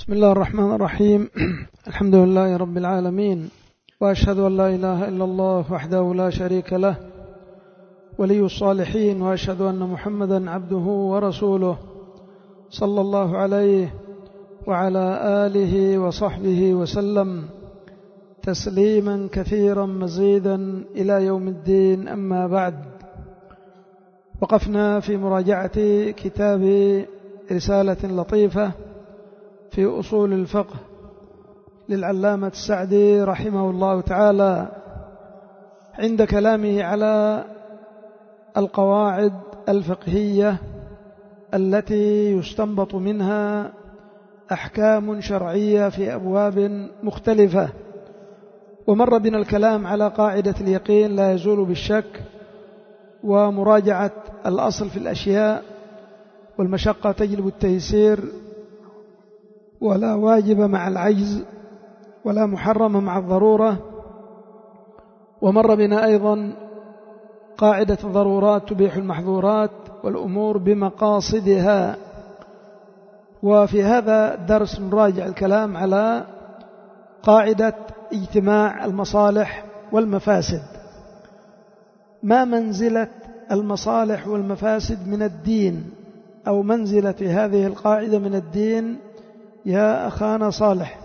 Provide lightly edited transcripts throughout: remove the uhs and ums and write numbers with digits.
بسم الله الرحمن الرحيم. الحمد لله رب العالمين، وأشهد أن لا إله إلا الله وحده لا شريك له ولي الصالحين، وأشهد أن محمدا عبده ورسوله صلى الله عليه وعلى آله وصحبه وسلم تسليما كثيرا مزيدا إلى يوم الدين. أما بعد، وقفنا في مراجعة كتاب رسالة لطيفة في أصول الفقه للعلامة السعدي رحمه الله تعالى، عند كلامه على القواعد الفقهية التي يستنبط منها أحكام شرعية في أبواب مختلفة. ومر بنا الكلام على قاعدة اليقين لا يزول بالشك، ومراجعة الأصل في الأشياء، والمشقة تجلب التيسير، ولا واجب مع العجز، ولا محرم مع الضرورة. ومر بنا أيضا قاعدة الضرورات تبيح المحظورات، والأمور بمقاصدها. وفي هذا الدرس نراجع الكلام على قاعدة اجتماع المصالح والمفاسد. ما منزلة المصالح والمفاسد من الدين، أو منزلة هذه القاعدة من الدين يا أخانا صالح؟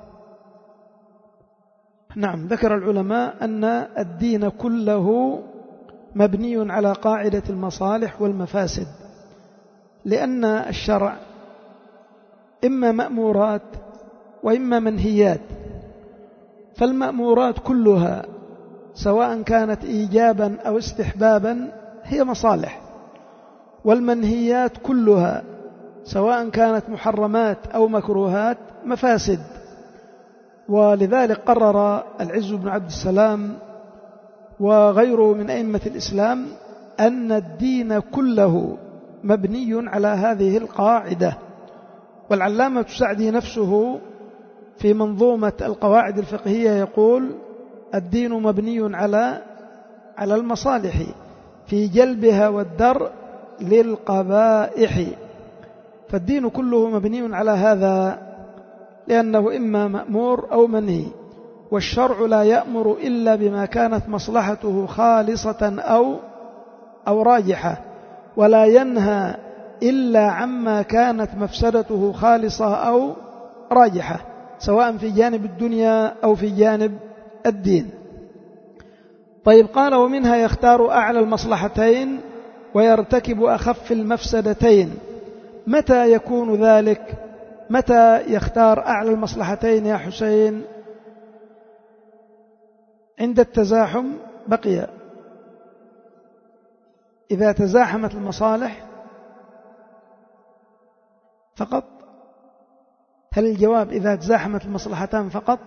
نعم، ذكر العلماء أن الدين كله مبني على قاعدة المصالح والمفاسد، لأن الشرع إما مأمورات وإما منهيات. فالمأمورات كلها سواء كانت إيجابا أو استحبابا هي مصالح، والمنهيات كلها سواء كانت محرمات أو مكروهات مفاسد. ولذلك قرر العز بن عبد السلام وغيره من أئمة الإسلام أن الدين كله مبني على هذه القاعدة. والعلامة السعدي نفسه في منظومة القواعد الفقهية يقول: الدين مبني على المصالح في جلبها والدرء للقبائح. فالدين كله مبني على هذا، لأنه إما مأمور أو منهي. والشرع لا يأمر إلا بما كانت مصلحته خالصة أو راجحة، ولا ينهى إلا عما كانت مفسدته خالصة أو راجحة، سواء في جانب الدنيا أو في جانب الدين. طيب، قال: ومنها يختار أعلى المصلحتين ويرتكب أخف المفسدتين. متى يكون ذلك؟ متى يختار أعلى المصلحتين يا حسين؟ عند التزاحم بقي. إذا تزاحمت المصالح فقط. هل الجواب إذا تزاحمت المصلحتان فقط؟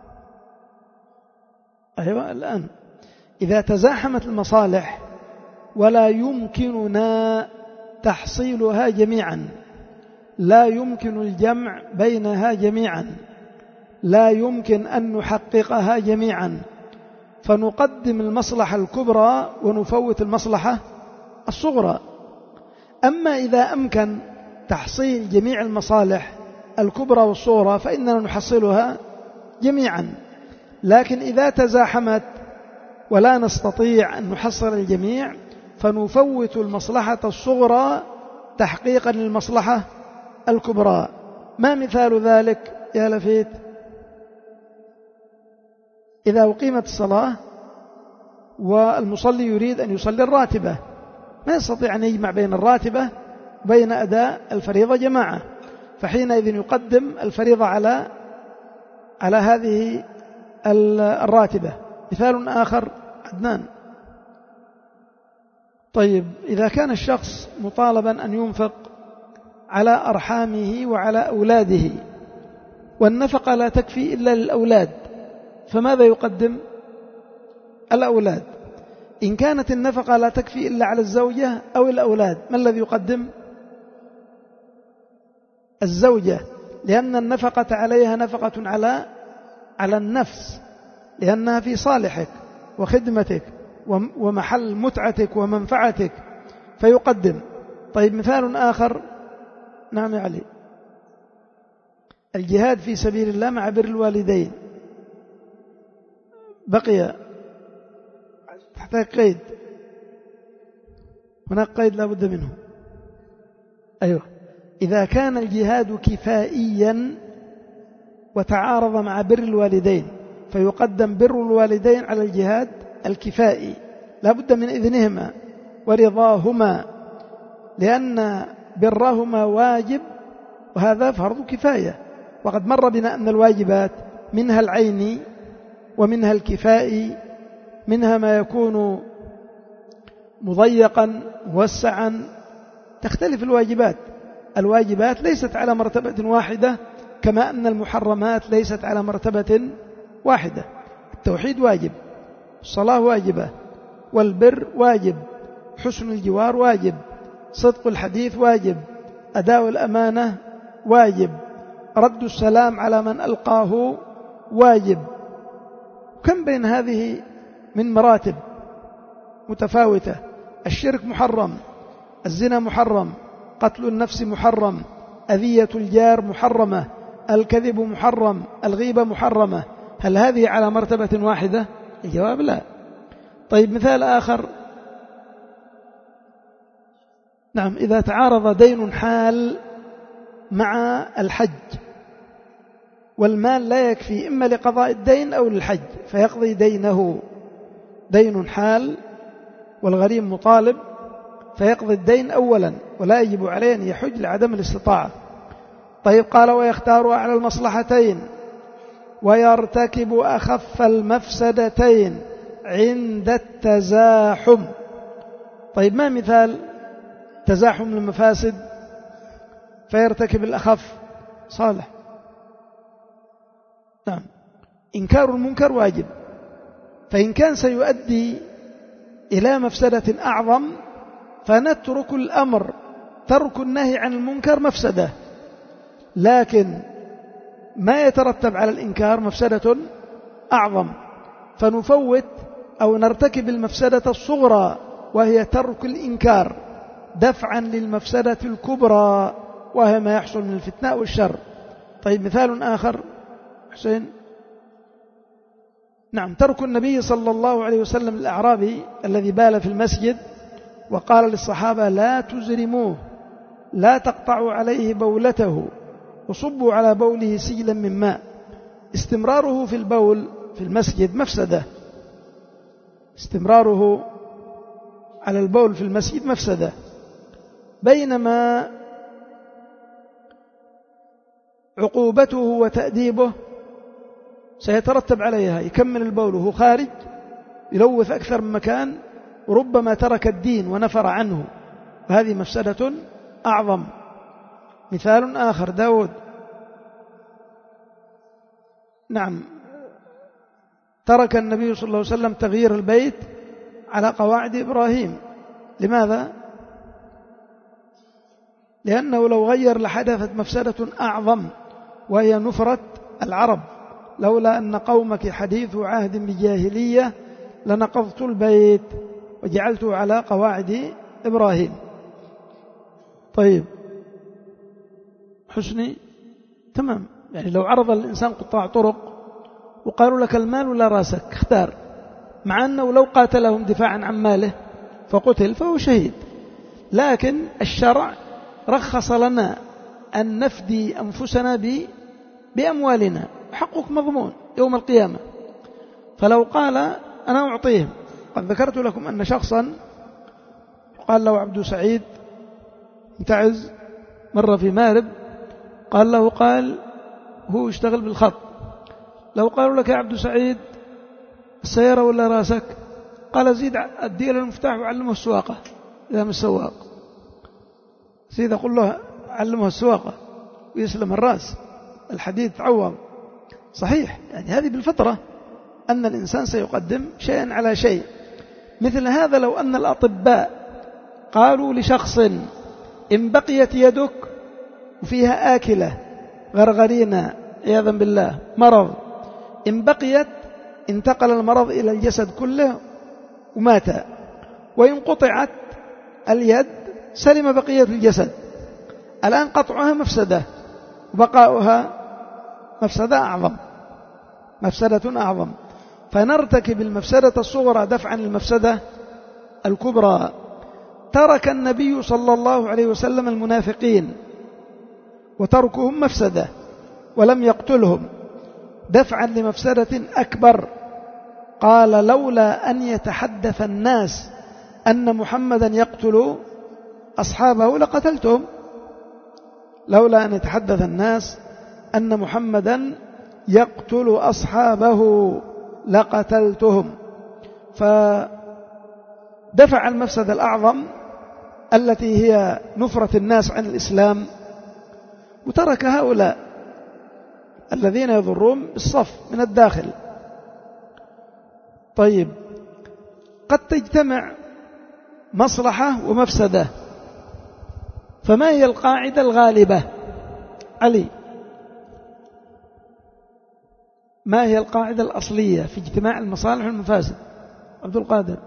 أيوة، الآن إذا تزاحمت المصالح ولا يمكننا تحصيلها جميعا، لا يمكن الجمع بينها جميعا، لا يمكن أن نحققها جميعا، فنقدم المصلحة الكبرى ونفوت المصلحة الصغرى. أما إذا أمكن تحصيل جميع المصالح الكبرى والصغرى فإننا نحصلها جميعا. لكن إذا تزاحمت ولا نستطيع أن نحصل الجميع فنفوت المصلحة الصغرى تحقيقا للمصلحة الكبرى. ما مثال ذلك يا لفيت؟ إذا أقيمت الصلاة والمصلي يريد أن يصلي الراتبة، ما يستطيع أن يجمع بين الراتبة وبين أداء الفريضة جماعة، فحينئذ يقدم الفريضة على هذه الراتبة. مثال آخر عدنان: طيب، إذا كان الشخص مطالبا أن ينفق على أرحامه وعلى أولاده، والنفقة لا تكفي إلا للأولاد، فماذا يقدم؟ الأولاد. إن كانت النفقة لا تكفي إلا على الزوجة أو الأولاد، ما الذي يقدم؟ الزوجة، لأن النفقة عليها نفقة على النفس، لأنها في صالحك وخدمتك ومحل متعتك ومنفعتك، فيقدم. طيب، مثال آخر. نعم يا علي. الجهاد في سبيل الله مع بر الوالدين، بقي تحتاج قيد، هناك قيد لا بد منه. أيوة، إذا كان الجهاد كفائيا وتعارض مع بر الوالدين فيقدم بر الوالدين على الجهاد الكفائي، لا بد من إذنهما ورضاهما، لأن برهما واجب وهذا فرض كفاية. وقد مر بنا أن الواجبات منها العيني ومنها الكفائي، منها ما يكون مضيقا موسعا، تختلف الواجبات. الواجبات ليست على مرتبة واحدة، كما أن المحرمات ليست على مرتبة واحدة. التوحيد واجب، الصلاة واجبة، والبر واجب، حسن الجوار واجب، صدق الحديث واجب، أداء الأمانة واجب، رد السلام على من ألقاه واجب. كم بين هذه من مراتب متفاوتة. الشرك محرم، الزنا محرم، قتل النفس محرم، أذية الجار محرمة، الكذب محرم، الغيبة محرمة. هل هذه على مرتبة واحدة؟ الجواب لا. طيب مثال آخر، نعم، إذا تعارض دين حال مع الحج والمال لا يكفي إما لقضاء الدين أو للحج فيقضي دينه، دين حال والغريم مطالب فيقضي الدين أولا ولا يجب عليه أن يحج لعدم الاستطاعة. طيب قال ويختار أعلى المصلحتين ويرتكب أخف المفسدتين عند التزاحم. طيب ما مثال تزاحم المفاسد فيرتكب الأخف؟ صالح. نعم، إنكار المنكر واجب، فإن كان سيؤدي إلى مفسدة أعظم فنترك الأمر، ترك النهي عن المنكر مفسدة، لكن ما يترتب على الإنكار مفسدة أعظم، فنفوت أو نرتكب المفسدة الصغرى وهي ترك الإنكار دفعا للمفسدة الكبرى وهي ما يحصل من الفتنة والشر. طيب مثال آخر حسين، نعم، ترك النبي صلى الله عليه وسلم الأعرابي الذي بال في المسجد وقال للصحابة لا تزرموه، لا تقطعوا عليه بولته وصبوا على بوله سجلا من ماء. استمراره في البول في المسجد مفسدة، استمراره على البول في المسجد مفسدة، بينما عقوبته وتأديبه سيترتب عليها، يكمل البول وهو خارج يلوث أكثر من مكان وربما ترك الدين ونفر عنه، وهذه مفسدة أعظم. مثال آخر داود، نعم، ترك النبي صلى الله عليه وسلم تغيير البيت على قواعد إبراهيم. لماذا؟ لأنه لو غير لحدثت مفسدة أعظم وهي نفرة العرب. لولا أن قومك حديث عهد بجاهلية لنقضت البيت وجعلته على قواعد إبراهيم. طيب حسني، تمام، يعني لو عرض الإنسان قطاع طرق وقالوا لك المال ولا راسك اختار، مع أنه لو قاتلهم دفاعا عن ماله فقتل فهو شهيد، لكن الشرع رخص لنا أن نفدي أنفسنا بأموالنا، حقك مضمون يوم القيامة. فلو قال أنا أعطيهم، قد ذكرت لكم أن شخصا قال له عبد سعيد متعز مر في مارب، قال له هو يشتغل بالخط، لو قالوا لك يا عبد سعيد السيارة ولا راسك، قال زيد أدي له المفتاح وعلمه السواقة إذا مش سواق، زيد أقول له علمه السواقة ويسلم الرأس، الحديد تعوض. صحيح، يعني هذه بالفطرة أن الإنسان سيقدم شيئا على شيء. مثل هذا لو أن الأطباء قالوا لشخص إن بقيت يدك وفيها آكلة غرغرينة عياذا بالله مرض، إن بقيت انتقل المرض إلى الجسد كله ومات، وإن قطعت اليد سلم بقية الجسد. الآن قطعها مفسدة وبقاؤها مفسدة أعظم، فنرتكب المفسدة الصغرى دفعا للمفسدة الكبرى. ترك النبي صلى الله عليه وسلم المنافقين وتركهم مفسدة ولم يقتلهم دفعا لمفسدة أكبر. قال: لولا أن يتحدث الناس أن محمدا يقتل أصحابه لقتلتهم. لولا أن يتحدث الناس أن محمدا يقتل أصحابه لقتلتهم. فدفع المفسدة الأعظم التي هي نفرة الناس عن الإسلام، وترك هؤلاء الذين يضرون بالصف من الداخل. طيب، قد تجتمع مصلحة ومفسدة، فما هي القاعدة الغالبة؟ علي، ما هي القاعدة الأصلية في اجتماع المصالح والمفاسد؟ عبد القادر.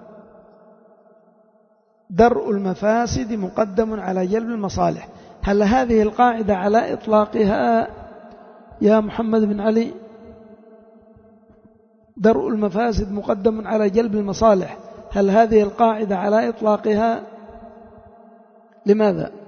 درء المفاسد مقدم على جلب المصالح. هل هذه القاعدة على إطلاقها يا محمد بن علي؟ درء المفاسد مقدم على جلب المصالح، هل هذه القاعدة على إطلاقها؟ لماذا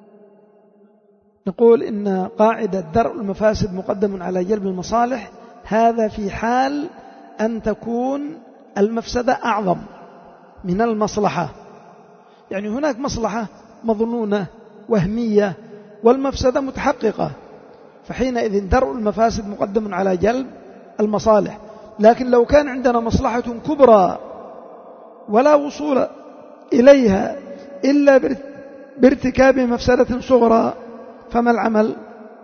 نقول إن قاعدة درء المفاسد مقدم على جلب المصالح؟ هذا في حال أن تكون المفسدة أعظم من المصلحة. يعني هناك مصلحة مظنونة وهمية والمفسدة متحققة، فحينئذ درء المفاسد مقدم على جلب المصالح. لكن لو كان عندنا مصلحة كبرى ولا وصول إليها إلا بارتكاب مفسدة صغرى، فما العمل؟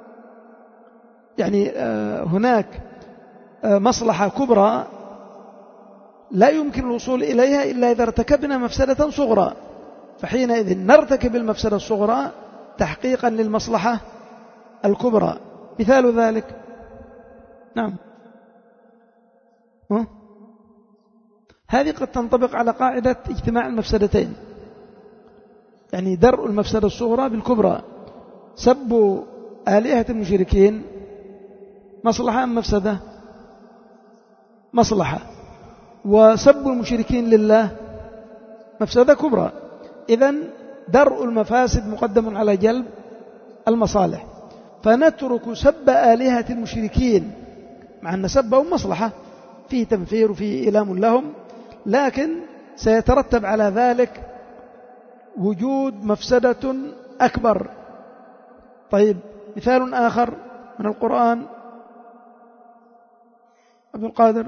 يعني هناك مصلحة كبرى لا يمكن الوصول إليها إلا إذا ارتكبنا مفسدة صغرى، فحينئذ نرتكب المفسدة الصغرى تحقيقا للمصلحة الكبرى. مثال ذلك، نعم، هذه قد تنطبق على قاعدة اجتماع المفسدتين، يعني درء المفسدة الصغرى بالكبرى. سب آلهة المشركين مصلحة أم مفسدة؟ مصلحة. وسب المشركين لله مفسدة كبرى. إذن درء المفاسد مقدم على جلب المصالح، فنترك سب آلهة المشركين مع أن سبهم مصلحة، فيه تنفير وفيه إيلام لهم، لكن سيترتب على ذلك وجود مفسدة أكبر. طيب، مثال آخر من القرآن، عبد القادر.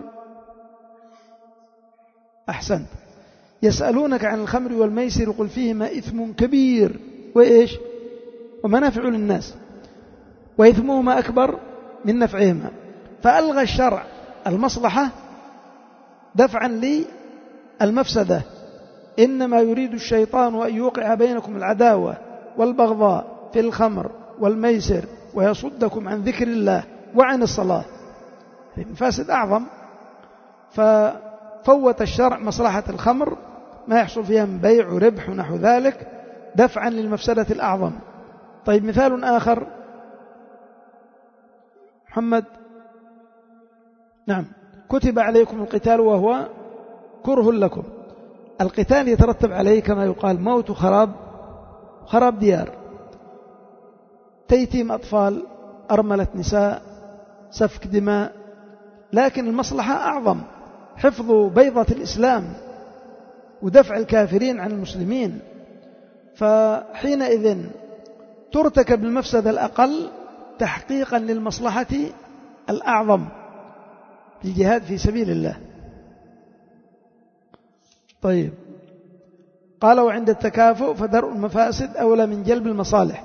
أحسنت. يسألونك عن الخمر والميسر قل فيهما إثم كبير وإيش ومنافع للناس وإثمهما أكبر من نفعهما، فألغى الشرع المصلحة دفعا للمفسدة. إنما يريد الشيطان أن يوقع بينكم العداوة والبغضاء في الخمر والميسر ويصدكم عن ذكر الله وعن الصلاة. المفاسد أعظم، ففوت الشرع مصلحة الخمر ما يحصل فيها من بيع وربح ونحو ذلك دفعا للمفسدة الأعظم. طيب، مثال آخر محمد. نعم، كتب عليكم القتال وهو كره لكم. القتال يترتب عليه كما يقال موت خراب ديار، تيتيم أطفال، أرملة نساء، سفك دماء، لكن المصلحة أعظم، حفظ بيضة الإسلام ودفع الكافرين عن المسلمين. فحينئذ ترتكب المفسدة الأقل تحقيقا للمصلحة الأعظم في الجهاد في سبيل الله. طيب، قال: وعند التكافؤ فدرء المفاسد أولى من جلب المصالح.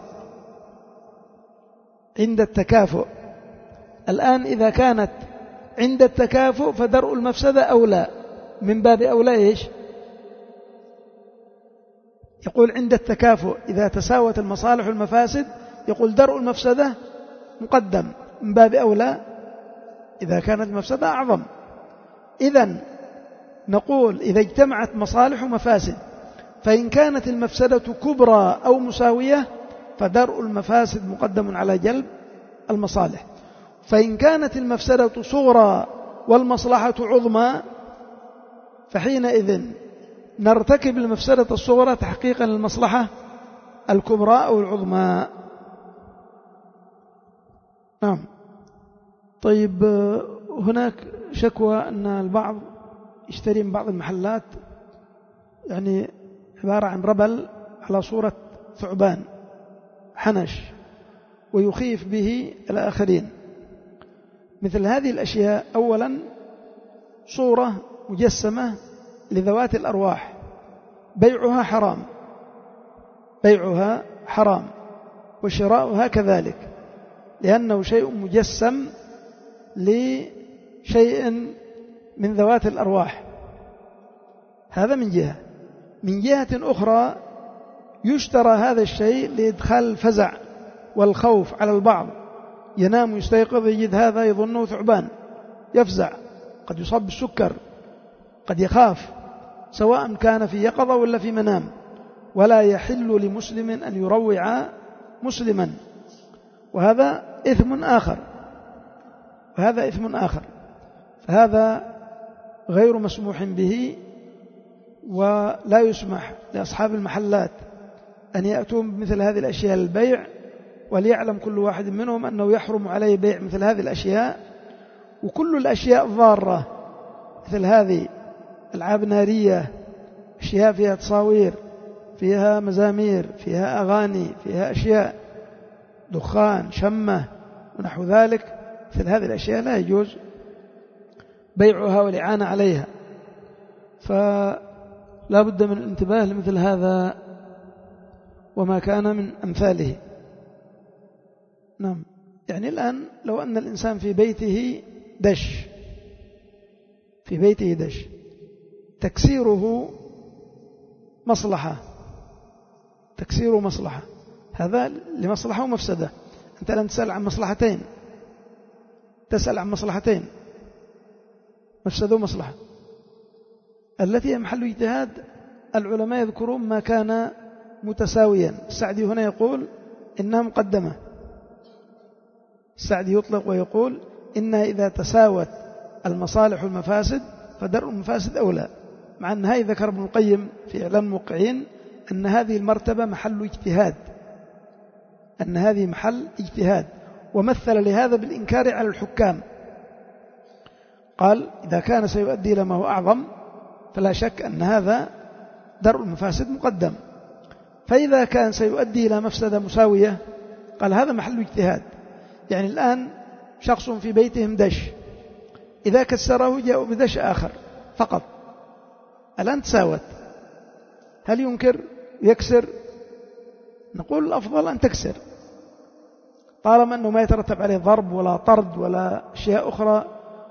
عند التكافؤ، الآن إذا كانت عند التكافؤ فدرء المفسدة أولى، من باب أولى إيش؟ يقول عند التكافؤ إذا تساوت المصالح والمفاسد يقول درء المفسدة مقدم، من باب أولى إذا كانت المفسدة أعظم. إذن نقول إذا اجتمعت مصالح ومفاسد، فإن كانت المفسدة كبرى أو مساوية فدرء المفاسد مقدم على جلب المصالح. فإن كانت المفسدة صغرى والمصلحة عظمى فحينئذ نرتكب المفسدة الصغرى تحقيقا للمصلحة الكبرى أو العظمى. نعم. طيب، هناك شكوى أن البعض يشتري من بعض المحلات يعني عبارة عن ربل على صورة ثعبان حنش ويخيف به الآخرين. مثل هذه الأشياء أولا صورة مجسمة لذوات الأرواح، بيعها حرام، بيعها حرام وشراؤها كذلك، لأنه شيء مجسم لشيء من ذوات الأرواح. هذا من جهة. من جهة أخرى يشترى هذا الشيء لإدخال الفزع والخوف على البعض، ينام ويستيقظ يجد هذا يظنه ثعبان، يفزع، قد يصاب بالسكر، قد يخاف، سواء كان في يقظة ولا في منام. ولا يحل لمسلم أن يروع مسلما، وهذا إثم آخر، وهذا إثم آخر. فهذا غير مسموح به، ولا يسمح لأصحاب المحلات أن يأتوا بمثل هذه الأشياء للبيع، وليعلم كل واحد منهم أنه يحرم عليه بيع مثل هذه الأشياء. وكل الأشياء الضارة مثل هذه ألعاب نارية، أشياء فيها تصاوير، فيها مزامير، فيها أغاني، فيها أشياء دخان، شمة ونحو ذلك، مثل هذه الأشياء لا يجوز بيعها والإعانة عليها. فلا بد من الانتباه لمثل هذا وما كان من أمثاله. نعم. يعني الآن لو أن الإنسان في بيته دش، في بيته دش، تكسيره مصلحة، تكسيره مصلحة، هذا لمصلحة ومفسدة. أنت الآن تسأل عن مصلحتين، تسأل عن مصلحتين، مفسدة ومصلحة. التي هي محل اجتهاد العلماء يذكرون ما كان متساويا. السعدي هنا يقول إنها مقدمة، السعدي يطلق ويقول إنها إذا تساوت المصالح والمفاسد فدرء المفاسد أولى، مع أن هذه ذكر ابن القيم في إعلام الموقعين أن هذه المرتبة محل اجتهاد، أن هذه محل اجتهاد، ومثل لهذا بالإنكار على الحكام. قال إذا كان سيؤدي إلى ما هو أعظم فلا شك أن هذا درء المفاسد مقدم، فإذا كان سيؤدي إلى مفسدة مساوية قال هذا محل اجتهاد. يعني الآن شخص في بيتهم دش، إذا كسره جاءوا بدش آخر فقط، الآن تساوت، هل ينكر يكسر؟ نقول الأفضل أن تكسر طالما أنه ما يترتب عليه ضرب ولا طرد ولا أشياء أخرى،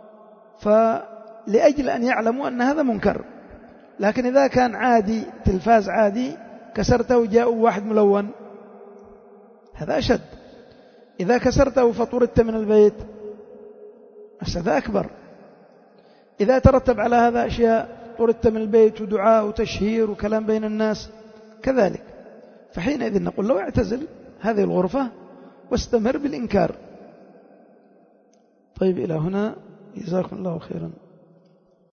فلأجل أن يعلموا أن هذا منكر. لكن إذا كان عادي، تلفاز عادي، كسرته جاءوا واحد ملون، هذا أشد. إذا كسرته فطردت من البيت هذا أكبر. إذا ترتب على هذا أشياء، طردت من البيت ودعاء وتشهير وكلام بين الناس كذلك، فحينئذ نقول له اعتزل هذه الغرفة واستمر بالإنكار. طيب، إلى هنا، جزاكم الله خيرا.